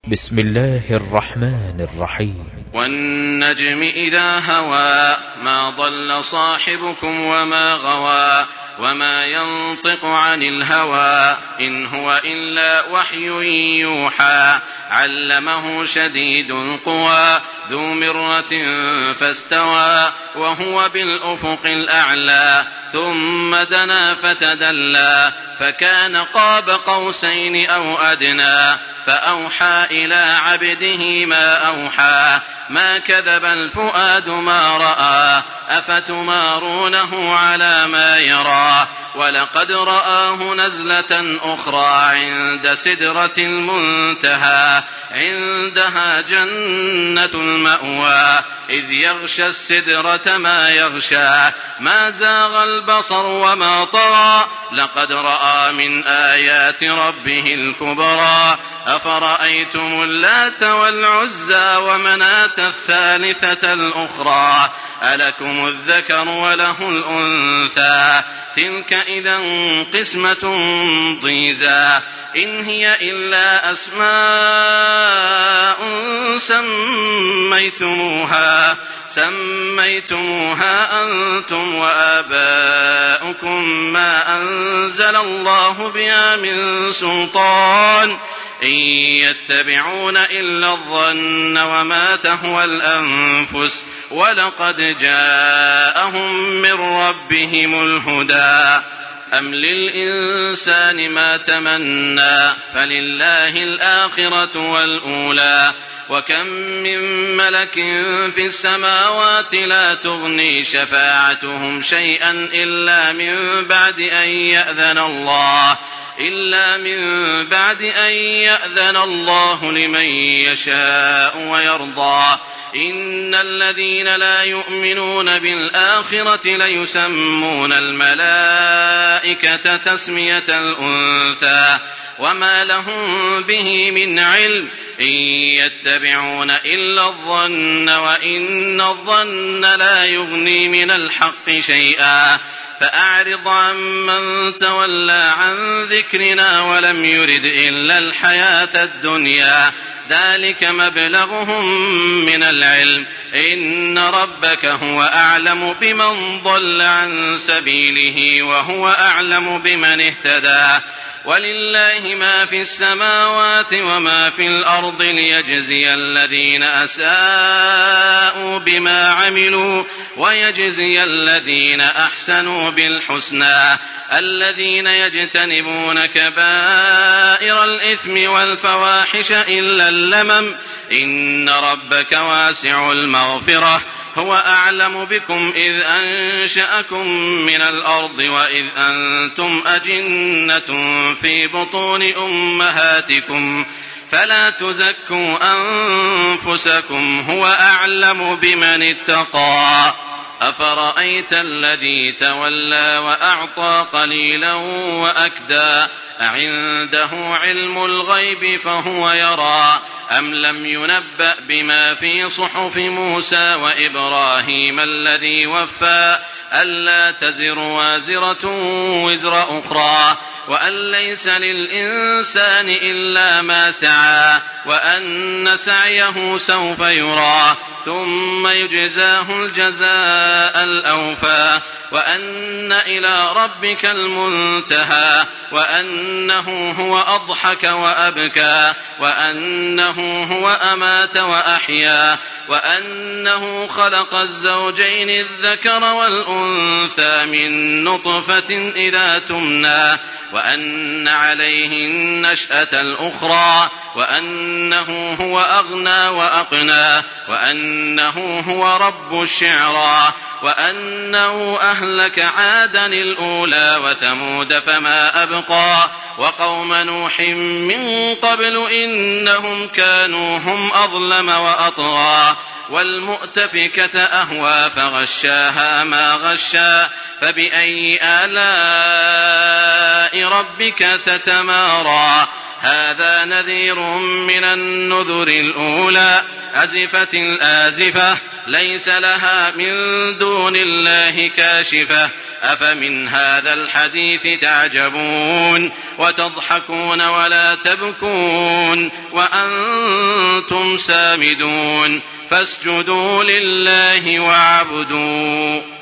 بسم الله الرحمن الرحيم. والنجم إذا هوى ما ضل صاحبكم وما غوى وما ينطق عن الهوى إن هو إلا وحي يوحى علمه شديد القوى ذو مرة فاستوى وهو بالأفق الأعلى ثم دنا فتدلى فكان قاب قوسين أو أدنى فأوحى إلى عبده ما أوحى ما كذب الفؤاد ما رأى أفتمارونه على ما يرى ولقد رآه نزلة أخرى عند سدرة المنتهى عندها جنة المأوى إذ يغشى السدرة ما يغشى ما زاغ البصر وما طغى لقد رأى من آيات ربه الكبرى أفرأيتم اللات والعزى ومناة الثالثة الأخرى ألكم الذكر وله الأنثى تلك إذا قسمة ضيزى إن هي إلا أسماء سميتموها أنتم وآباؤكم ما أنزل الله بها من سلطان إن يتبعون إلا الظن وما تهوى الأنفس ولقد جاءهم من ربهم الهدى أم للإنسان ما تمنى فلله الآخرة والأولى وكم من ملك في السماوات لا تغني شفاعتهم شيئا إلا من بعد أن يأذن الله لمن يشاء ويرضى إن الذين لا يؤمنون بالآخرة ليسمون الملائكة تسمية الأنثى وما لهم به من علم إن يتبعون إلا الظن وإن الظن لا يغني من الحق شيئا فأعرض عن من تولى عن ذكرنا ولم يرد إلا الحياة الدنيا ذلك مبلغهم من العلم إن ربك هو أعلم بمن ضل عن سبيله وهو أعلم بمن اهتدى ولله ما في السماوات وما في الأرض ليجزي الذين أساءوا بما عملوا ويجزي الذين أحسنوا بالحسنى الذين يجتنبون كبائر الإثم والفواحش إلا اللمم إن ربك واسع المغفرة هو أعلم بكم إذ أنشأكم من الأرض وإذ أنتم أجنة في بطون أمهاتكم فلا تزكوا أنفسكم هو أعلم بمن اتقى أفرأيت الذي تولى وأعطى قليلا وأكدى أعنده علم الغيب فهو يرى أم لم ينبأ بما في صحف موسى وإبراهيم الذي وفى ألا تزر وازرة وزر أخرى وأن ليس للإنسان إلا ما سعى وأن سعيه سوف يرى ثم يجزاه الجزاء الأوفى وأن إلى ربك المنتهى وأنه هو أضحك وأبكى وأنه هو أمات وأحيا وأنه خلق الزوجين الذكر والأنثى من نطفة إذا تمنى وأن عليه النشأة الأخرى وأنه هو أغنى وأقنى وأنه هو رب الشعرى وأنه أهلك عادا الأولى وثمود فما أبقى وقوم نوح من قبل إنهم كانوا هم أظلم وأطغى والمؤتفكة أهوى فغشاها ما غشا فبأي آلاء ربك تتمارى هذا نذير من النذر الأولى أزفت الآزفة ليس لها من دون الله كاشفة أفمن هذا الحديث تعجبون وتضحكون ولا تبكون وأنتم سامدون فاسجدوا لله واعبدوا